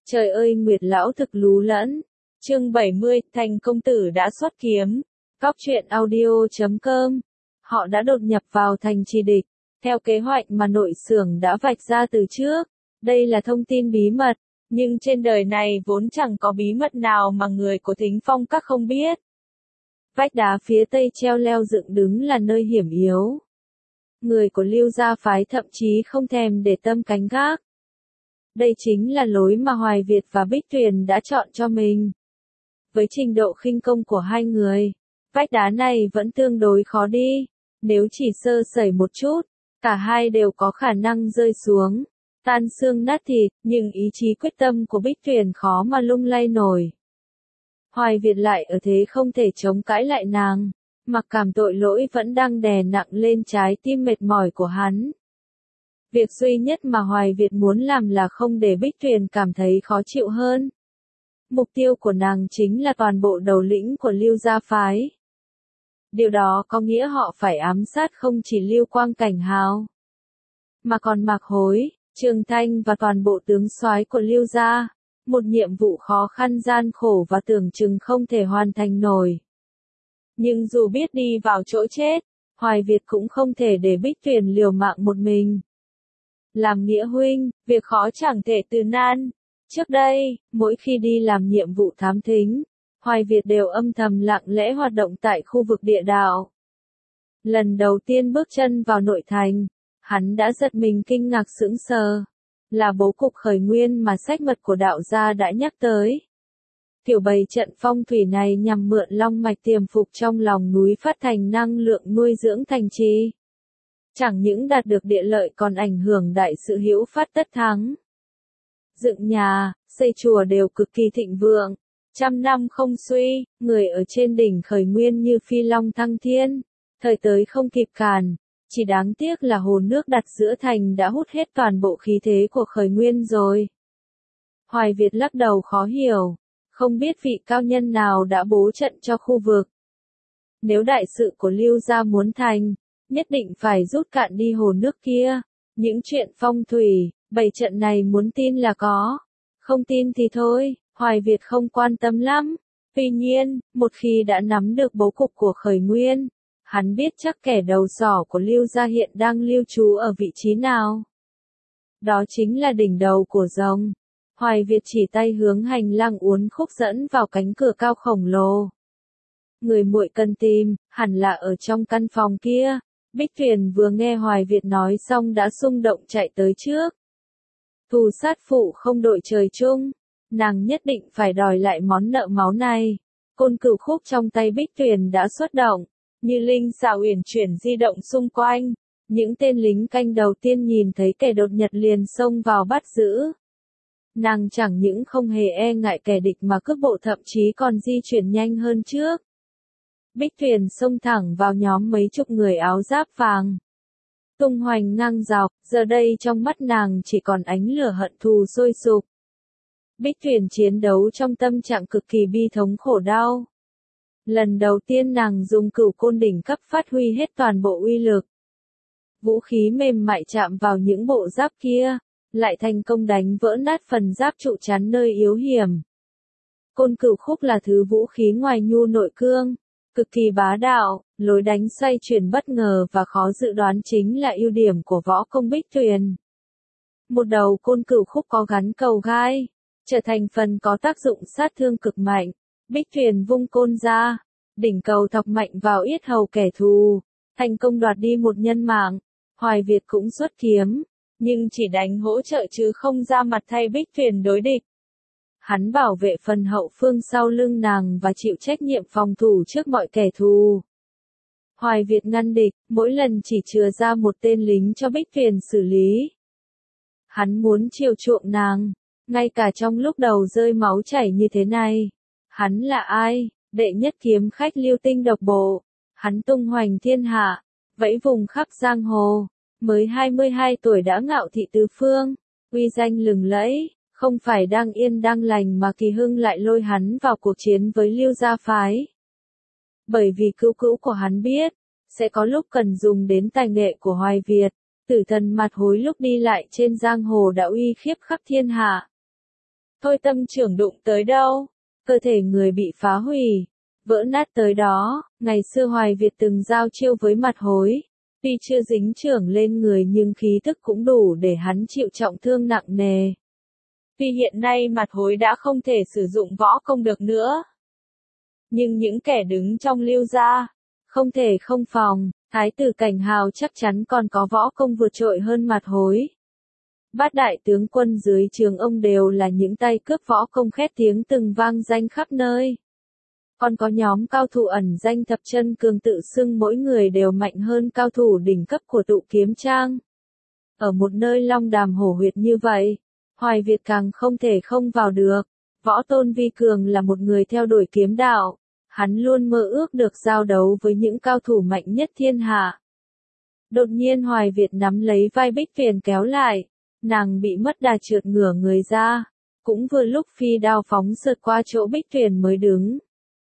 Trời ơi Nguyệt lão thực lú lẫn. Chương 70, Thành công tử đã xuất kiếm. Cóc truyện audio.com. Họ đã đột nhập vào thành trì địch, theo kế hoạch mà nội xưởng đã vạch ra từ trước. Đây là thông tin bí mật, nhưng trên đời này vốn chẳng có bí mật nào mà người của Thính Phong các không biết. Vách đá phía tây treo leo dựng đứng là nơi hiểm yếu. Người của Lưu gia phái thậm chí không thèm để tâm canh gác. Đây chính là lối mà Hoài Việt và Bích Tuyền đã chọn cho mình. Với trình độ khinh công của hai người, vách đá này vẫn tương đối khó đi. Nếu chỉ sơ sẩy một chút, cả hai đều có khả năng rơi xuống, tan xương nát thịt, nhưng ý chí quyết tâm của Bích Tuyền khó mà lung lay nổi. Hoài Việt lại ở thế không thể chống cãi lại nàng, mặc cảm tội lỗi vẫn đang đè nặng lên trái tim mệt mỏi của hắn. Việc duy nhất mà Hoài Việt muốn làm là không để Bích Tuyền cảm thấy khó chịu hơn. Mục tiêu của nàng chính là toàn bộ đầu lĩnh của Lưu gia phái. Điều đó có nghĩa họ phải ám sát không chỉ Lưu Quang Cảnh Hào, mà còn Mạc Hối, Trường Thanh và toàn bộ tướng soái của Lưu gia. Một nhiệm vụ khó khăn gian khổ và tưởng chừng không thể hoàn thành nổi. Nhưng dù biết đi vào chỗ chết, Hoài Việt cũng không thể để Bích Tuyền liều mạng một mình. Làm nghĩa huynh, việc khó chẳng thể từ nan. Trước đây, mỗi khi đi làm nhiệm vụ thám thính, Hoài Việt đều âm thầm lặng lẽ hoạt động tại khu vực địa đạo. Lần đầu tiên bước chân vào nội thành, hắn đã giật mình kinh ngạc sững sờ. Là bố cục khởi nguyên mà sách mật của đạo gia đã nhắc tới. Kiểu bày trận phong thủy này nhằm mượn long mạch tiềm phục trong lòng núi phát thành năng lượng nuôi dưỡng thành trì. Chẳng những đạt được địa lợi còn ảnh hưởng đại sự hữu phát tất thắng. Dựng nhà, xây chùa đều cực kỳ thịnh vượng. Trăm năm không suy, người ở trên đỉnh khởi nguyên như phi long thăng thiên. Thời tới không kịp cản. Chỉ đáng tiếc là hồ nước đặt giữa thành đã hút hết toàn bộ khí thế của khởi nguyên rồi. Hoài Việt lắc đầu khó hiểu. Không biết vị cao nhân nào đã bố trận cho khu vực. Nếu đại sự của Lưu gia muốn thành, nhất định phải rút cạn đi hồ nước kia. Những chuyện phong thủy, bày trận này muốn tin là có. Không tin thì thôi, Hoài Việt không quan tâm lắm. Tuy nhiên, một khi đã nắm được bố cục của khởi nguyên, hắn biết chắc kẻ đầu sỏ của Lưu gia hiện đang lưu trú ở vị trí nào. Đó chính là đỉnh đầu của rồng. Hoài Việt chỉ tay hướng hành lang uốn khúc dẫn vào cánh cửa cao khổng lồ. Người muội cần tìm, hẳn là ở trong căn phòng kia. Bích Tuyền vừa nghe Hoài Việt nói xong đã xung động chạy tới trước. Thù sát phụ không đội trời chung, nàng nhất định phải đòi lại món nợ máu này. Côn cửu khúc trong tay Bích Tuyền đã xuất động, như linh xảo uyển chuyển di động xung quanh. Những tên lính canh đầu tiên nhìn thấy kẻ đột nhập liền xông vào bắt giữ. Nàng chẳng những không hề e ngại kẻ địch mà cước bộ thậm chí còn di chuyển nhanh hơn trước. Bích Tuyền xông thẳng vào nhóm mấy chục người áo giáp vàng. Tung hoành ngang dọc, giờ đây trong mắt nàng chỉ còn ánh lửa hận thù sôi sục. Bích Tuyền chiến đấu trong tâm trạng cực kỳ bi thống khổ đau. Lần đầu tiên nàng dùng cửu côn đỉnh cấp phát huy hết toàn bộ uy lực. Vũ khí mềm mại chạm vào những bộ giáp kia, lại thành công đánh vỡ nát phần giáp trụ chắn nơi yếu hiểm. Côn cửu khúc là thứ vũ khí ngoài nhu nội cương, cực kỳ bá đạo, lối đánh xoay chuyển bất ngờ và khó dự đoán chính là ưu điểm của võ công Bích Tuyền. Một đầu côn cửu khúc có gắn cầu gai, trở thành phần có tác dụng sát thương cực mạnh. Bích Tuyền vung côn ra, đỉnh cầu thọc mạnh vào yết hầu kẻ thù, thành công đoạt đi một nhân mạng. Hoài Việt cũng xuất kiếm, nhưng chỉ đánh hỗ trợ chứ không ra mặt thay Bích Tuyền đối địch. Hắn bảo vệ phần hậu phương sau lưng nàng và chịu trách nhiệm phòng thủ trước mọi kẻ thù. Hoài Việt ngăn địch, mỗi lần chỉ chừa ra một tên lính cho Bích Tuyền xử lý. Hắn muốn chiều chuộng nàng, ngay cả trong lúc đầu rơi máu chảy như thế này. Hắn là ai? Đệ nhất kiếm khách Lưu Tinh độc bộ. Hắn tung hoành thiên hạ, vẫy vùng khắp giang hồ. Mới 22 tuổi đã ngạo thị tứ phương, uy danh lừng lẫy. Không phải đang yên đang lành mà Kỳ Hưng lại lôi hắn vào cuộc chiến với Lưu gia phái. Bởi vì cứu cữu của hắn biết, sẽ có lúc cần dùng đến tài nghệ của Hoài Việt. Tử thần Mặt Hối lúc đi lại trên giang hồ đã uy khiếp khắp thiên hạ. Thôi tâm trưởng đụng tới đâu, cơ thể người bị phá hủy, vỡ nát tới đó. Ngày xưa Hoài Việt từng giao chiêu với Mặt Hối, tuy chưa dính chưởng lên người nhưng khí thức cũng đủ để hắn chịu trọng thương nặng nề. Tuy hiện nay Mặt Hối đã không thể sử dụng võ công được nữa, nhưng những kẻ đứng trong Lưu gia, không thể không phòng, Thái tử Cảnh Hào chắc chắn còn có võ công vượt trội hơn Mặt Hối. Bát đại tướng quân dưới trướng ông đều là những tay cướp võ công khét tiếng từng vang danh khắp nơi. Còn có nhóm cao thủ ẩn danh Thập Chân Cường tự xưng mỗi người đều mạnh hơn cao thủ đỉnh cấp của Tụ Kiếm Trang. Ở một nơi long đàm hổ huyệt như vậy, Hoài Việt càng không thể không vào được. Võ Tôn Vi Cường là một người theo đuổi kiếm đạo, hắn luôn mơ ước được giao đấu với những cao thủ mạnh nhất thiên hạ. Đột nhiên Hoài Việt nắm lấy vai Bích Tuyền kéo lại, nàng bị mất đà trượt ngửa người ra, cũng vừa lúc phi đao phóng sượt qua chỗ Bích Tuyền mới đứng.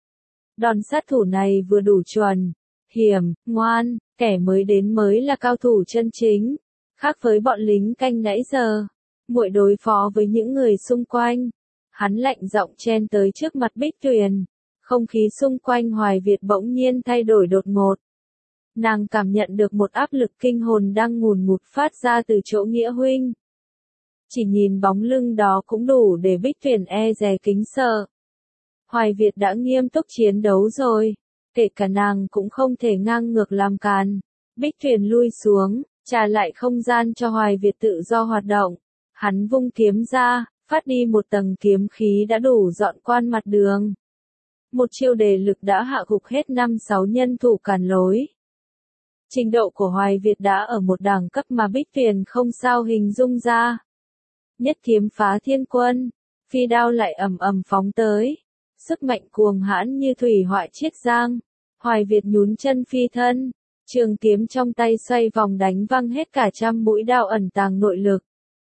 Đòn sát thủ này vừa đủ chuẩn, hiểm, ngoan, kẻ mới đến mới là cao thủ chân chính, khác với bọn lính canh nãy giờ, muội đối phó với những người xung quanh. Hắn lạnh giọng chen tới trước mặt Bích Tuyền, không khí xung quanh Hoài Việt bỗng nhiên thay đổi đột ngột. Nàng cảm nhận được một áp lực kinh hồn đang ngùn ngụt phát ra từ chỗ Nghĩa huynh. Chỉ nhìn bóng lưng đó cũng đủ để Bích Tuyền e dè kính sợ. Hoài Việt đã nghiêm túc chiến đấu rồi, kể cả nàng cũng không thể ngang ngược làm càn. Bích Tuyền lui xuống, trả lại không gian cho Hoài Việt tự do hoạt động. Hắn vung kiếm ra, phát đi một tầng kiếm khí đã đủ dọn qua mặt đường. Một chiêu đề lực đã hạ gục hết 5-6 nhân thủ cản lối. Trình độ của Hoài Việt đã ở một đẳng cấp mà Bích Tuyền không sao hình dung ra. Nhất kiếm phá thiên quân, phi đao lại ầm ầm phóng tới. Sức mạnh cuồng hãn như thủy họa chiết giang. Hoài Việt nhún chân phi thân, trường kiếm trong tay xoay vòng đánh văng hết cả trăm mũi đao ẩn tàng nội lực.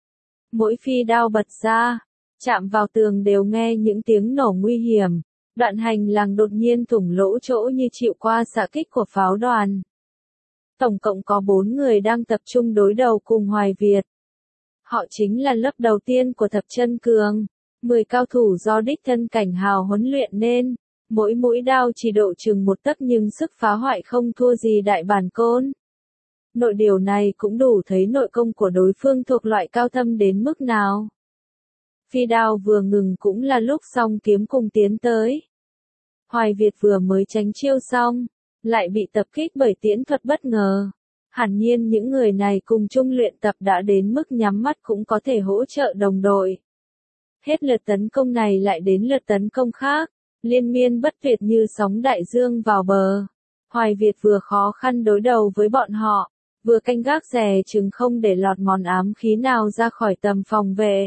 Mỗi phi đao bật ra, chạm vào tường đều nghe những tiếng nổ nguy hiểm. Đoạn hành lang đột nhiên thủng lỗ chỗ như chịu qua xạ kích của pháo đoàn. Tổng cộng có 4 người đang tập trung đối đầu cùng Hoài Việt. Họ chính là lớp đầu tiên của Thập Chân Cường, 10 cao thủ do đích thân Cảnh Hào huấn luyện nên, mỗi mũi đao chỉ độ chừng 1 tấc nhưng sức phá hoại không thua gì đại bản côn. Nội điều này cũng đủ thấy nội công của đối phương thuộc loại cao thâm đến mức nào. Phi đao vừa ngừng cũng là lúc song kiếm cùng tiến tới. Hoài Việt vừa mới tránh chiêu xong, lại bị tập kích bởi tiễn thuật bất ngờ. Hẳn nhiên những người này cùng chung luyện tập đã đến mức nhắm mắt cũng có thể hỗ trợ đồng đội. Hết lượt tấn công này lại đến lượt tấn công khác, liên miên bất tuyệt như sóng đại dương vào bờ. Hoài Việt vừa khó khăn đối đầu với bọn họ, vừa canh gác dè chừng không để lọt món ám khí nào ra khỏi tầm phòng vệ.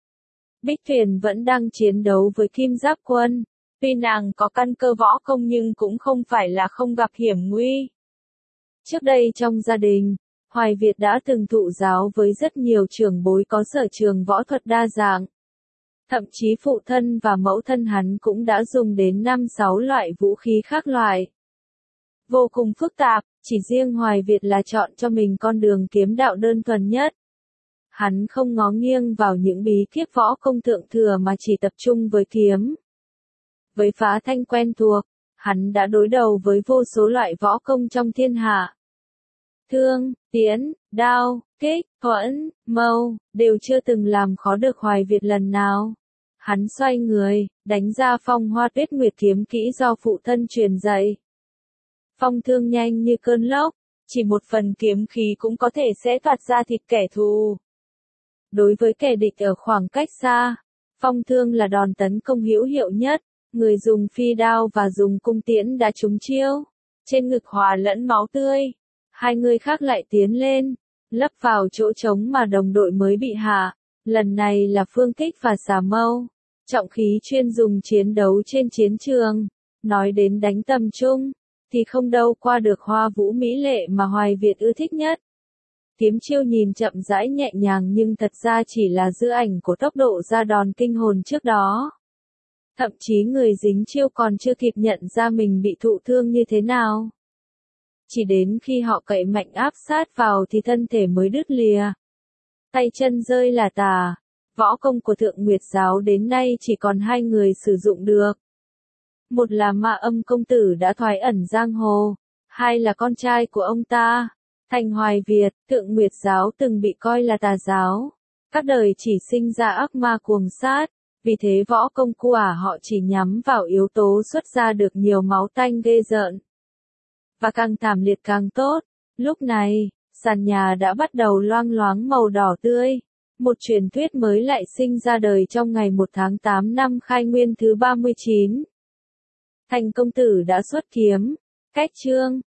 Bích Tuyền vẫn đang chiến đấu với Kim Giáp Quân. Tuy nàng có căn cơ võ công nhưng cũng không phải là không gặp hiểm nguy. Trước đây trong gia đình, Hoài Việt đã từng thụ giáo với rất nhiều trưởng bối có sở trường võ thuật đa dạng. Thậm chí phụ thân và mẫu thân hắn cũng đã dùng đến 5-6 loại vũ khí khác loại. Vô cùng phức tạp, chỉ riêng Hoài Việt là chọn cho mình con đường kiếm đạo đơn thuần nhất. Hắn không ngó nghiêng vào những bí kíp võ công thượng thừa mà chỉ tập trung với kiếm. Với phá thanh quen thuộc, hắn đã đối đầu với vô số loại võ công trong thiên hạ. Thương, tiến, đao, kích, thuẫn, mâu, đều chưa từng làm khó được Hoài Việt lần nào. Hắn xoay người, đánh ra phong hoa tuyết nguyệt kiếm kỹ do phụ thân truyền dạy. Phong thương nhanh như cơn lốc, chỉ một phần kiếm khí cũng có thể xé toạc ra thịt kẻ thù. Đối với kẻ địch ở khoảng cách xa, phong thương là đòn tấn công hữu hiệu nhất. Người dùng phi đao và dùng cung tiễn đã trúng chiêu. Trên ngực hòa lẫn máu tươi. Hai người khác lại tiến lên, lấp vào chỗ trống mà đồng đội mới bị hạ. Lần này là phương kích và xà mâu. Trọng khí chuyên dùng chiến đấu trên chiến trường. Nói đến đánh tầm trung, thì không đâu qua được hoa vũ mỹ lệ mà Hoài Việt ưa thích nhất. Kiếm chiêu nhìn chậm rãi nhẹ nhàng nhưng thật ra chỉ là dư ảnh của tốc độ ra đòn kinh hồn trước đó. Thậm chí người dính chiêu còn chưa kịp nhận ra mình bị thụ thương như thế nào. Chỉ đến khi họ cậy mạnh áp sát vào thì thân thể mới đứt lìa. Tay chân rơi là tả, Võ công của Thượng Nguyệt giáo đến nay chỉ còn 2 người sử dụng được. Một là Ma Âm công tử đã thoái ẩn giang hồ, hai là con trai của ông ta. Thành Hoài Việt, Thượng Nguyệt giáo từng bị coi là tà giáo. Các đời chỉ sinh ra ác ma cuồng sát, vì thế võ công của họ chỉ nhắm vào yếu tố xuất ra được nhiều máu tanh ghê rợn. Và càng thảm liệt càng tốt. Lúc này, sàn nhà đã bắt đầu loang loáng màu đỏ tươi. Một truyền thuyết mới lại sinh ra đời trong ngày 1 tháng 8 năm Khai Nguyên thứ 39. Thành công tử đã xuất kiếm. Cách chương